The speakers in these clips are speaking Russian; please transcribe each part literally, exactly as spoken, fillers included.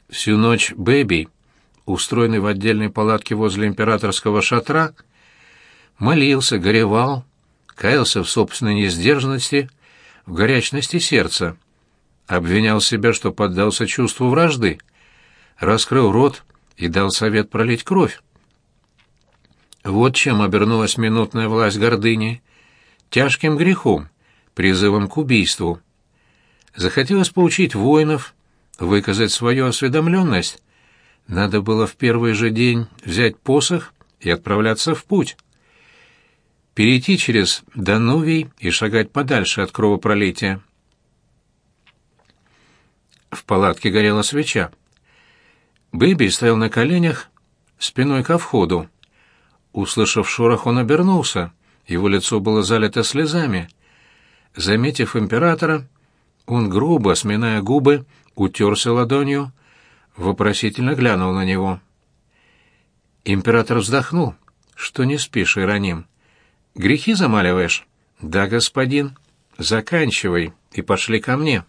Всю ночь Бэби, устроенный в отдельной палатке возле императорского шатра, молился, горевал, каялся в собственной несдержанности, в горячности сердца, обвинял себя, что поддался чувству вражды, раскрыл рот и дал совет пролить кровь. Вот чем обернулась минутная власть гордыни, тяжким грехом, призывом к убийству. Захотелось поучить воинов, выказать свою осведомленность. Надо было в первый же день взять посох и отправляться в путь. Перейти через Данувий и шагать подальше от кровопролития. В палатке горела свеча. Бэби стоял на коленях, спиной ко входу. Услышав шорох, он обернулся. Его лицо было залито слезами. Заметив императора, он грубо, сминая губы, утерся ладонью, вопросительно глянул на него. Император вздохнул. «Что не спишь, Иероним? Грехи замаливаешь?» «Да, господин. Заканчивай и пошли ко мне».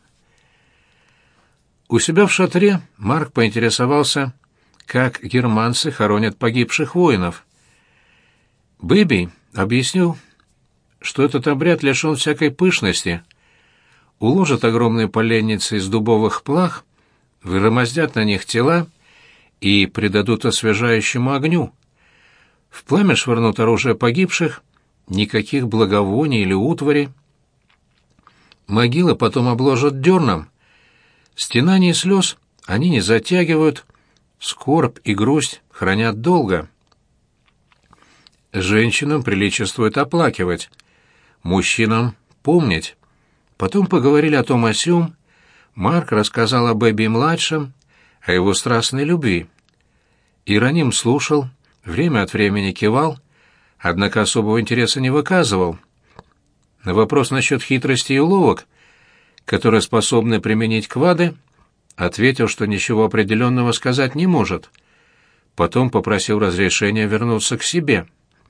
У себя в шатре Марк поинтересовался, как германцы хоронят погибших воинов. Бэби объяснил, что этот обряд лишен всякой пышности. Уложат огромные поленницы из дубовых плах, выромоздят на них тела и предадут освежающему огню. В пламя швырнут оружие погибших, никаких благовоний или утвари. Могилы потом обложат дерном. Стенаний и слез они не затягивают, скорбь и грусть хранят долго. Женщинам приличествует оплакивать, мужчинам — помнить. Потом поговорили о том о сём. Марк рассказал о Бэби-младшем, о его страстной любви. Иероним слушал, время от времени кивал, однако особого интереса не выказывал. На вопрос насчет хитрости и уловок, которые способны применить квады, ответил, что ничего определенного сказать не может. Потом попросил разрешения вернуться к себе.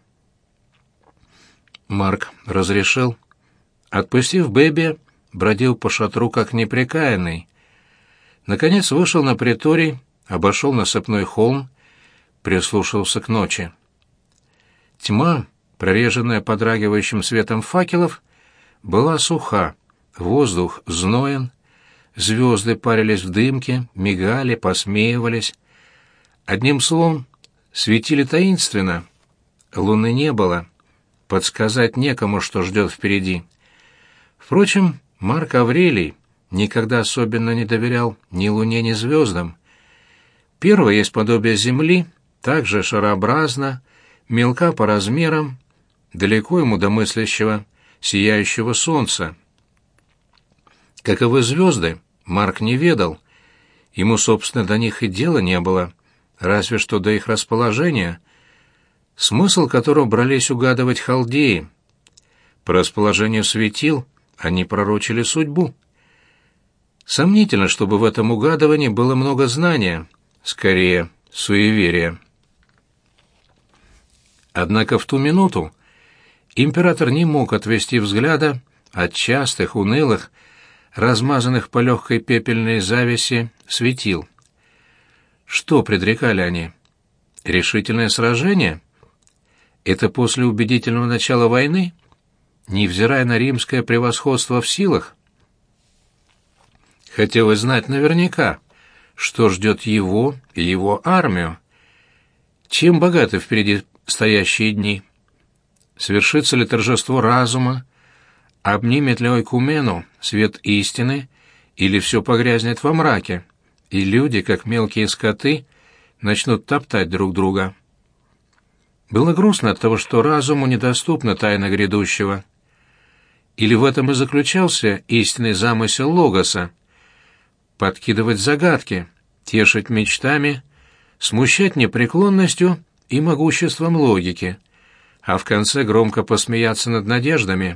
Марк разрешил. Отпустив Бэби, бродил по шатру как непрекаянный. Наконец вышел на приторий, обошел насыпной холм, прислушался к ночи. Тьма, прореженная подрагивающим светом факелов, была суха, воздух зноен, звезды парились в дымке, мигали, посмеивались. Одним словом, светили таинственно. Луны не было. Подсказать некому, что ждет впереди. Впрочем, Марк Аврелий никогда особенно не доверял ни луне, ни звездам. Первая есть подобие Земли, также шарообразна, мелка по размерам, далеко ему до мыслящего, сияющего солнца. Каковы звезды, Марк не ведал. Ему, собственно, до них и дела не было, разве что до их расположения, смысл которого брались угадывать халдеи. По расположению светил они пророчили судьбу. Сомнительно, чтобы в этом угадывании было много знания, скорее, суеверия. Однако в ту минуту император не мог отвести взгляда от частых, унылых, размазанных по легкой пепельной завеси светил. Что предрекали они? Решительное сражение? Это после убедительного начала войны, невзирая на римское превосходство в силах? Хотелось знать наверняка, что ждет его и его армию. Чем богаты впереди стоящие дни? Свершится ли торжество разума? Обнимет ли ойкумену свет истины, или все погрязнет во мраке, и люди, как мелкие скоты, начнут топтать друг друга? Было грустно от того, что разуму недоступна тайна грядущего. Или в этом и заключался истинный замысел Логоса — подкидывать загадки, тешить мечтами, смущать непреклонностью и могуществом логики, а в конце громко посмеяться над надеждами.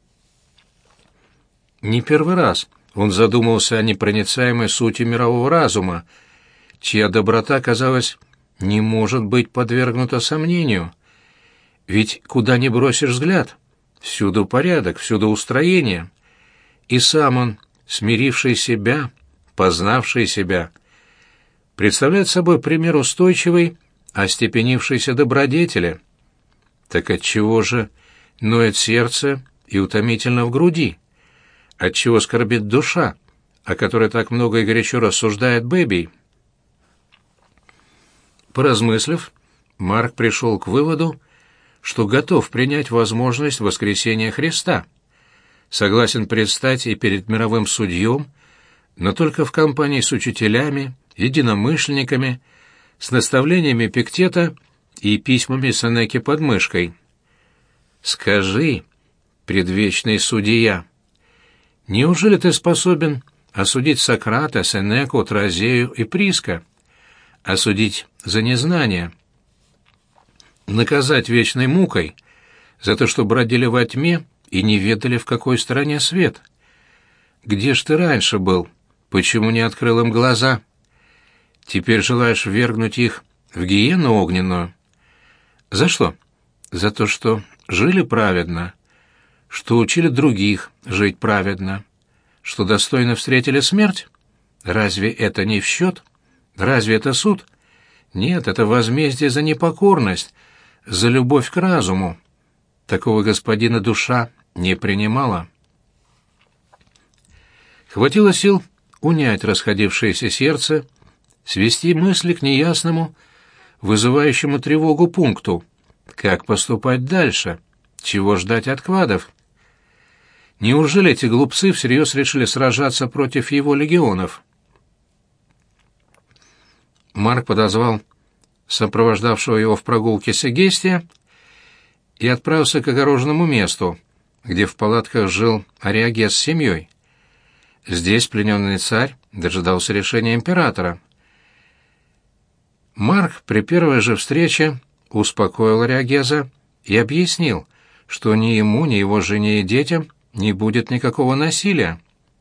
Не первый раз он задумался о непроницаемой сути мирового разума, чья доброта, казалось, не может быть подвергнута сомнению. Ведь куда ни бросишь взгляд, всюду порядок, всюду устроение. И сам он, смиривший себя, познавший себя, представляет собой пример устойчивой, остепенившейся добродетели. Так отчего же ноет сердце и утомительно в груди? Отчего скорбит душа, о которой так много и горячо рассуждает Бэби? Поразмыслив, Марк пришел к выводу, что готов принять возможность воскресения Христа, согласен предстать и перед мировым судьем, но только в компании с учителями, единомышленниками, с наставлениями Эпиктета и письмами Сенеки под мышкой. «Скажи, предвечный судья, неужели ты способен осудить Сократа, Сенеку, Тразею и Приска, осудить за незнание, наказать вечной мукой за то, что бродили во тьме и не ведали, в какой стороне свет? Где ж ты раньше был? Почему не открыл им глаза? Теперь желаешь ввергнуть их в гиену огненную? За что? За то, что жили праведно, что учили других жить праведно, что достойно встретили смерть? Разве это не в счет? Разве это суд? Нет, это возмездие за непокорность, за любовь к разуму. Такого господина душа не принимала. Хватило сил унять расходившееся сердце, свести мысли к неясному, вызывающему тревогу пункту. Как поступать дальше? Чего ждать от квадов? Неужели эти глупцы всерьез решили сражаться против его легионов? Марк подозвал сопровождавшего его в прогулке Сегестия и отправился к огороженному месту, где в палатках жил Ариагес с семьей. Здесь плененный царь дожидался решения императора. Марк при первой же встрече успокоил Ариагеза и объяснил, что ни ему, ни его жене и детям не будет никакого насилия.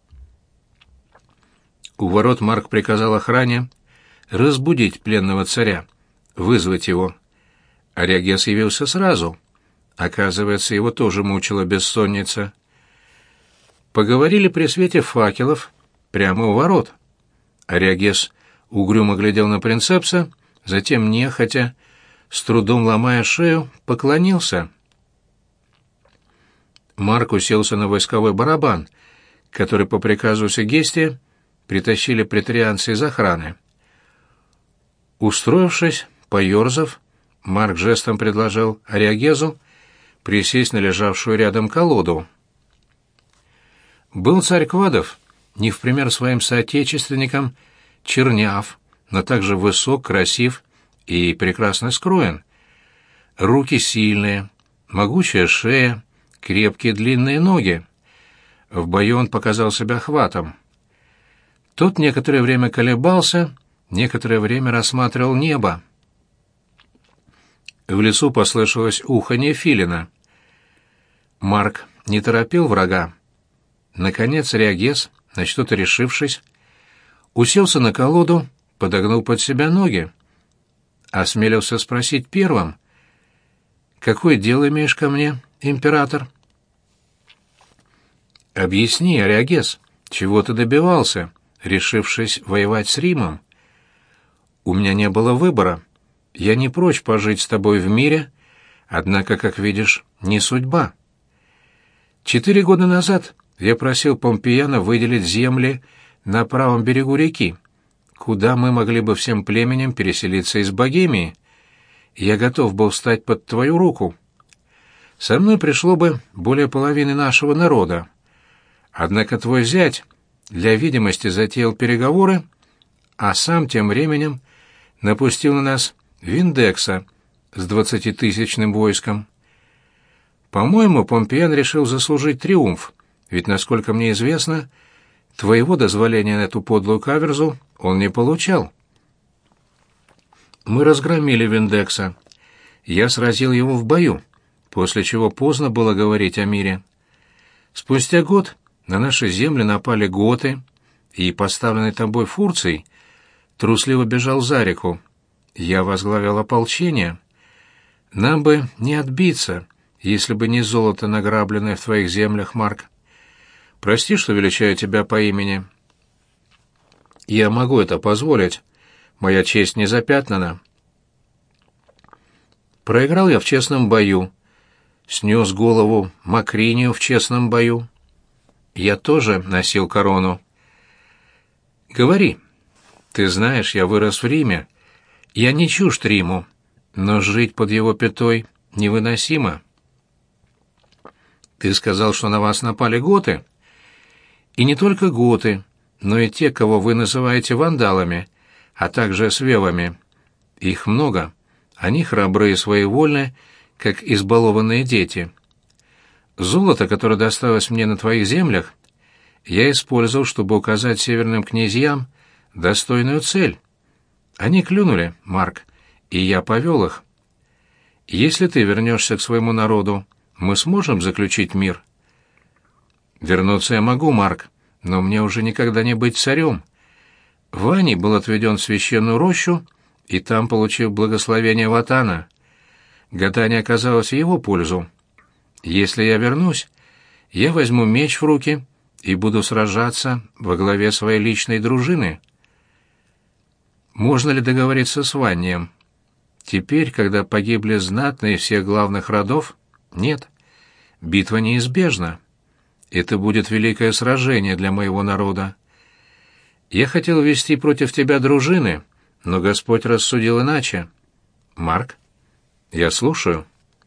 У ворот Марк приказал охране разбудить пленного царя, вызвать его. Ариагес явился сразу. Оказывается, его тоже мучила бессонница. Поговорили при свете факелов прямо у ворот. Ариагес угрюмо глядел на принцепса, затем, нехотя, с трудом ломая шею, поклонился. Марк уселся на войсковой барабан, который по приказу Сегестия притащили претарианцы из охраны. Устроившись, поерзав, Марк жестом предложил Ариагезу присесть на лежавшую рядом колоду. Был царь Квадов, не в пример своим соотечественникам, черняв, но также высок, красив и прекрасно скроен. Руки сильные, могучая шея, крепкие длинные ноги. В бою он показал себя хватом. Тот некоторое время колебался, некоторое время рассматривал небо. В лесу послышалось уханье филина. Марк не торопил врага. Наконец Ариагес, на что-то решившись, уселся на колоду, подогнул под себя ноги. Осмелился спросить первым: «Какое дело имеешь ко мне, император?» «Объясни, Ариагес, чего ты добивался, решившись воевать с Римом?» «У меня не было выбора. Я не прочь пожить с тобой в мире, однако, как видишь, не судьба. Четыре года назад я просил Помпеяна выделить земли на правом берегу реки, куда мы могли бы всем племенем переселиться из Богемии. Я готов был встать под твою руку. Со мной пришло бы более половины нашего народа. Однако твой зять для видимости затеял переговоры, а сам тем временем напустил на нас Виндекса с двадцатитысячным войском. По-моему, Помпеян решил заслужить триумф, ведь, насколько мне известно, твоего дозволения на эту подлую каверзу он не получал. Мы разгромили Виндекса. Я сразил его в бою, после чего поздно было говорить о мире. Спустя год на наши земли напали готы, и поставленный тобой Фурций трусливо бежал за реку. Я возглавил ополчение. Нам бы не отбиться, если бы не золото, награбленное в твоих землях, Марк. Прости, что величаю тебя по имени. Я могу это позволить. моя честь не запятнана. Проиграл я в честном бою, снес голову Макринию в честном бою. Я тоже носил корону. Говори. Ты знаешь, я вырос в Риме. Я не чужд Риму, но жить под его пятой невыносимо. Ты сказал, что на вас напали готы? И не только готы, но и те, кого вы называете вандалами, а также свевами. Их много. Они храбры и своевольны, как избалованные дети. Золото, которое досталось мне на твоих землях, я использовал, чтобы указать северным князьям достойную цель. Они клюнули, Марк, и я повел их. Если ты вернешься к своему народу, мы сможем заключить мир? Вернуться я могу, Марк, но мне уже никогда не быть царем. Ваний был отведен в священную рощу, и там получил благословение Ватана. Гадание оказалось в его пользу. Если я вернусь, я возьму меч в руки и буду сражаться во главе своей личной дружины. Можно ли договориться с Ваннием? Теперь, когда погибли знатные всех главных родов, нет. Битва неизбежна. Это будет великое сражение для моего народа. Я хотел вести против тебя дружины, но Господь рассудил иначе. Марк, я слушаю.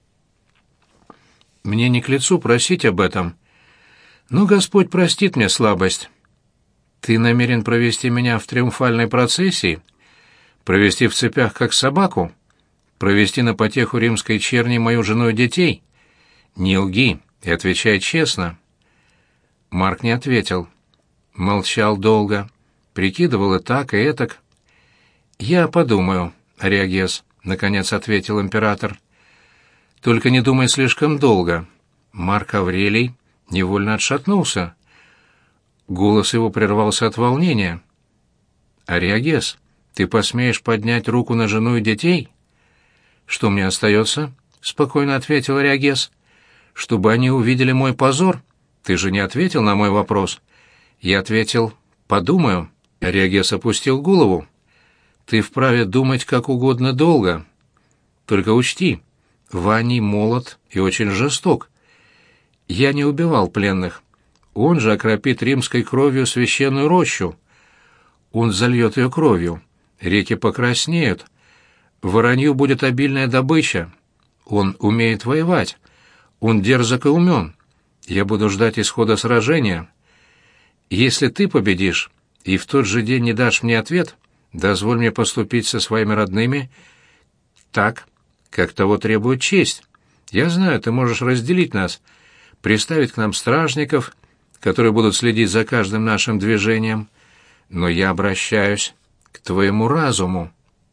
Мне не к лицу просить об этом, но Господь простит мне слабость. Ты намерен провести меня в триумфальной процессии? Провести в цепях, как собаку? Провести на потеху римской черни мою жену и детей? Не лги и отвечай честно. Марк не ответил. Молчал долго, прикидывал и так, и этак. «Я подумаю, Ариагес», — наконец ответил император. «Только не думай слишком долго». Марк Аврелий невольно отшатнулся. Голос его прервался от волнения. «Ариагес, ты посмеешь поднять руку на жену и детей?» «Что мне остается?» — спокойно ответил Ариагес. «Чтобы они увидели мой позор? Ты же не ответил на мой вопрос». Я ответил: «Подумаю». Ариагес опустил голову. «Ты вправе думать как угодно долго. Только учти, Ваний молод и очень жесток. Я не убивал пленных. Он же окропит римской кровью священную рощу. Он зальет ее кровью. Реки покраснеют. Воронью будет обильная добыча. Он умеет воевать. Он дерзок и умен. Я буду ждать исхода сражения. Если ты победишь и в тот же день не дашь мне ответ, дозволь мне поступить со своими родными так, как того требует честь. Я знаю, ты можешь разделить нас, приставить к нам стражников, которые будут следить за каждым нашим движением, но я обращаюсь к твоему разуму.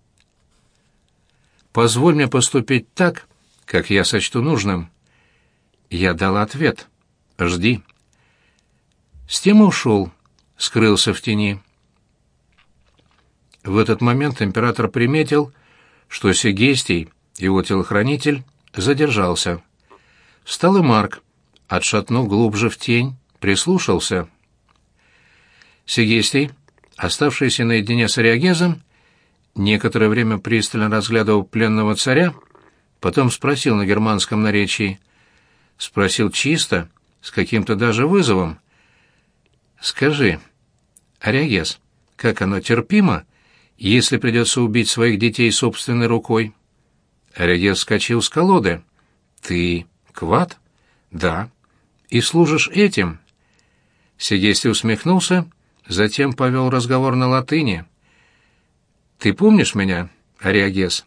Позволь мне поступить так, как я сочту нужным». Я дал ответ. «Жди». С тем и ушел, скрылся в тени. В этот момент император приметил, что Сегестий, его телохранитель, задержался. Встал и Марк, отшатнув глубже в тень, прислушался. Сегестий, оставшийся наедине с Ариагезом, некоторое время пристально разглядывал пленного царя, потом спросил на германском наречии. Спросил чисто, с каким-то даже вызовом. «Скажи, Ариагез, как оно терпимо, если придется убить своих детей собственной рукой?» Ариагез вскочил с колоды. «Ты квад?» «Да». «И служишь этим?» Сегестий усмехнулся, затем повел разговор на латыни. «Ты помнишь меня, Ариагез?»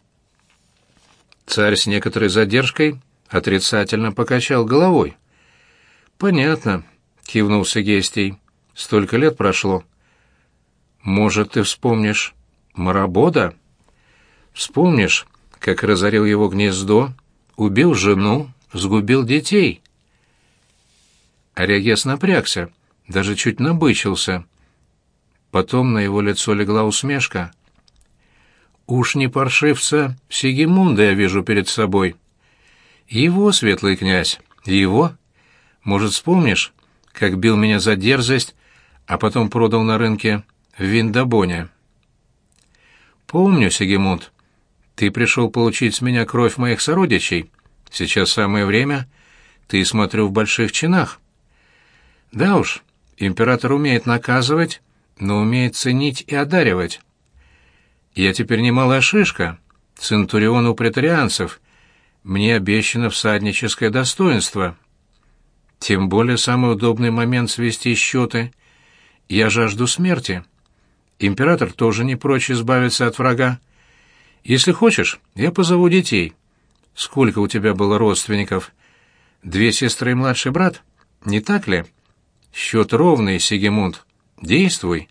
Царь с некоторой задержкой отрицательно покачал головой. «Понятно», — кивнул Сегестий. «Столько лет прошло. Может, ты вспомнишь Марабода? Вспомнишь, как разорил его гнездо, убил жену, сгубил детей?» Ариагез напрягся, даже чуть набычился. Потом на его лицо легла усмешка. «Уж не паршивца Сигимунда я вижу перед собой. Его, светлый князь, его. Может, вспомнишь, как бил меня за дерзость, а потом продал на рынке в Виндабоне?» Помню, Сигимунд. Ты пришел получить с меня кровь моих сородичей. Сейчас самое время. Ты, смотрю, в больших чинах. Да уж, император умеет наказывать, но умеет ценить и одаривать. Я теперь не малая шишка, центурион у претарианцев. Мне обещано всадническое достоинство. Тем более самый удобный момент свести счеты. Я жажду смерти. Император тоже не прочь избавиться от врага. Если хочешь, я позову детей. Сколько у тебя было родственников? Две сестры и младший брат? Не так ли? Счет ровный, Сигимунд. Действуй.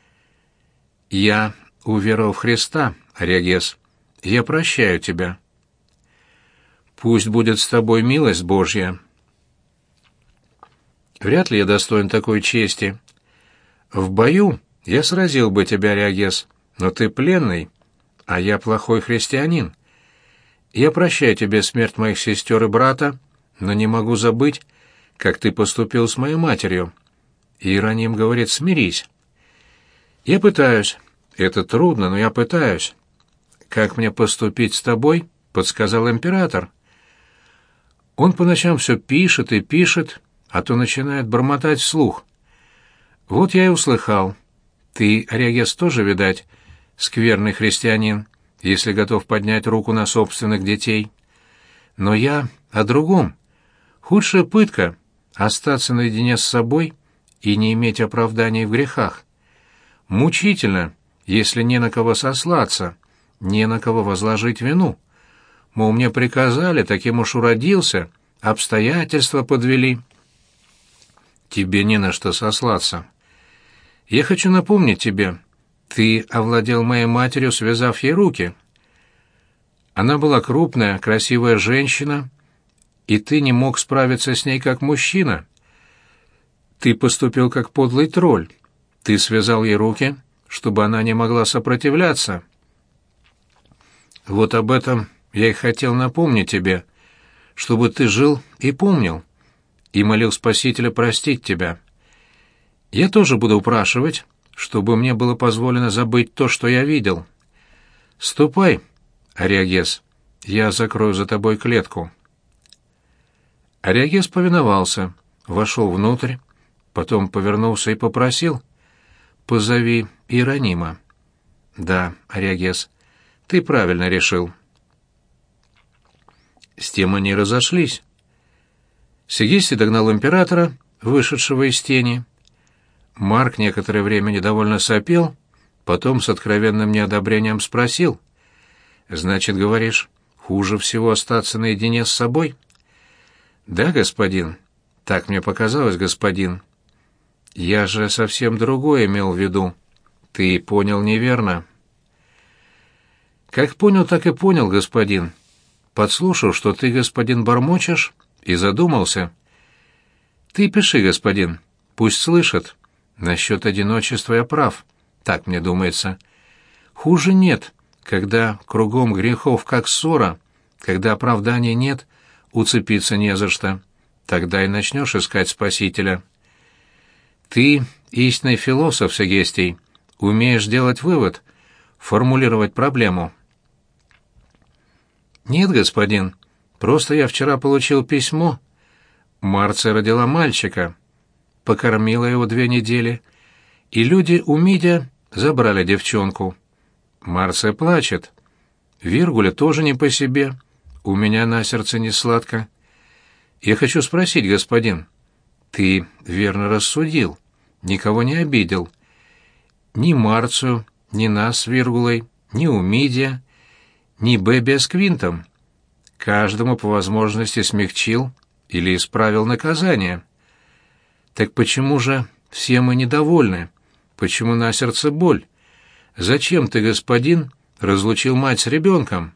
Я уверовал в Христа, Ариагес. Я прощаю тебя. Пусть будет с тобой милость Божья. Вряд ли я достоин такой чести. В бою я сразил бы тебя, Ариагес, но ты пленный, а я плохой христианин. Я прощаю тебе смерть моих сестер и брата, но не могу забыть, как ты поступил с моей матерью. Иероним говорит: смирись. Я пытаюсь. Это трудно, но я пытаюсь. Как мне поступить с тобой, подсказал император. Он по ночам все пишет и пишет, а то начинает бормотать вслух. Вот я и услыхал. Ты, Ариагес, тоже, видать, скверный христианин, если готов поднять руку на собственных детей. Но я о другом. Худшая пытка — остаться наедине с собой и не иметь оправданий в грехах. Мучительно, если не на кого сослаться, не на кого возложить вину. Мол, мне приказали, таким уж уродился, обстоятельства подвели. Тебе не на что сослаться. Я хочу напомнить тебе, ты овладел моей матерью, связав ей руки. Она была крупная, красивая женщина, и ты не мог справиться с ней как мужчина. Ты поступил как подлый тролль. Ты связал ей руки, чтобы она не могла сопротивляться. Вот об этом я и хотел напомнить тебе, чтобы ты жил и помнил, и молил Спасителя простить тебя. Я тоже буду упрашивать, чтобы мне было позволено забыть то, что я видел. Ступай, Ариагес, я закрою за тобой клетку. Ариагес повиновался, вошел внутрь, потом повернулся и попросил: «Позови Иеронима». «Да, Ариагес, ты правильно решил». С тем они разошлись. Сегистий догнал императора, вышедшего из тени. Марк некоторое время недовольно сопел, потом с откровенным неодобрением спросил: «Значит, говоришь, хуже всего остаться наедине с собой?» «Да, господин. Так мне показалось, господин. Я же совсем другое имел в виду. Ты понял неверно». «Как понял, так и понял, господин. Подслушал, что ты, господин, бормочешь, и задумался. Ты пиши, господин, пусть слышат. Насчет одиночества я прав, так мне думается. Хуже нет, когда кругом грехов как ссора, когда оправдания нет, уцепиться не за что. Тогда и начнешь искать Спасителя. Ты, истинный философ, Сегестий, умеешь делать вывод, формулировать проблему». «Нет, господин, просто я вчера получил письмо. Марция родила мальчика, покормила его две недели, и люди у Мидия забрали девчонку. Марция плачет. Виргуля тоже не по себе. У меня на сердце не сладко. Я хочу спросить, господин, ты верно рассудил, никого не обидел? Ни Марцию, ни нас с Виргулой, ни у Мидия, ни Бебия с Квинтом. Каждому по возможности смягчил или исправил наказание. Так почему же все мы недовольны? Почему на сердце боль? Зачем ты, господин, разлучил мать с ребенком?»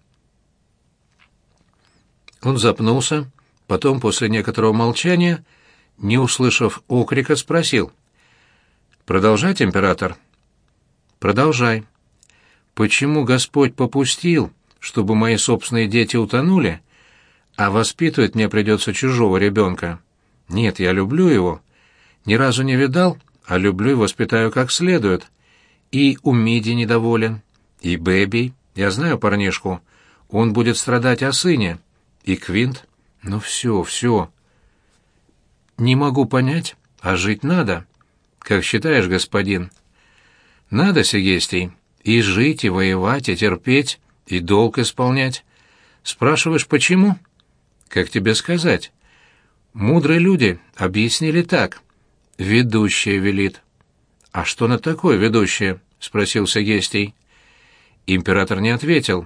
Он запнулся, потом, после некоторого молчания, не услышав окрика, спросил: «Продолжать, император?» «Продолжай. Почему Господь попустил, чтобы мои собственные дети утонули, а воспитывать мне придется чужого ребенка? Нет, я люблю его. Ни разу не видал, а люблю и воспитаю как следует. И у Миди недоволен. И Бэби, я знаю парнишку, он будет страдать о сыне. И Квинт. Ну все, все. Не могу понять, а жить надо. Как считаешь, господин? Надо, Сегестий, и жить, и воевать, и терпеть, и долг исполнять. Спрашиваешь, почему? Как тебе сказать? Мудрые люди объяснили так. Ведущая велит. А что на такое ведущее? Спросил Сегестий. Император не ответил.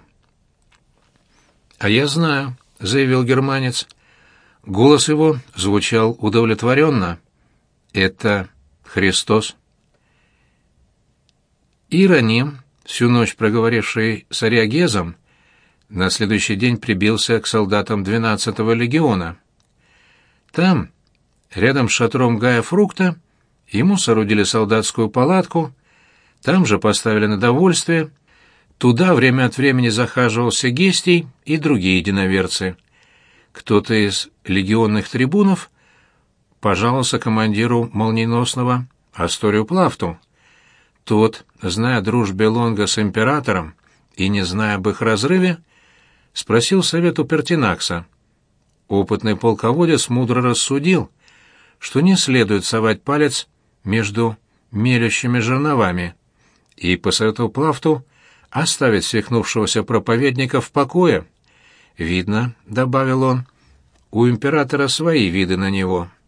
А я знаю, заявил германец. Голос его звучал удовлетворенно. Это Христос. Иероним, всю ночь проговоривший с Ариагезом, на следующий день прибился к солдатам двенадцатого легиона. Там, рядом с шатром Гая Фрукта, ему соорудили солдатскую палатку, там же поставили на довольствие. Туда время от времени захаживал Сегестий и другие единоверцы. Кто-то из легионных трибунов пожаловался командиру молниеносного Асторию Плавту. Тот, зная о дружбе Лонга с императором и не зная об их разрыве, спросил совет у Пертинакса. Опытный полководец мудро рассудил, что не следует совать палец между мелящими жерновами, и посоветовал Плавту оставить свихнувшегося проповедника в покое. «Видно, — добавил он, — у императора свои виды на него».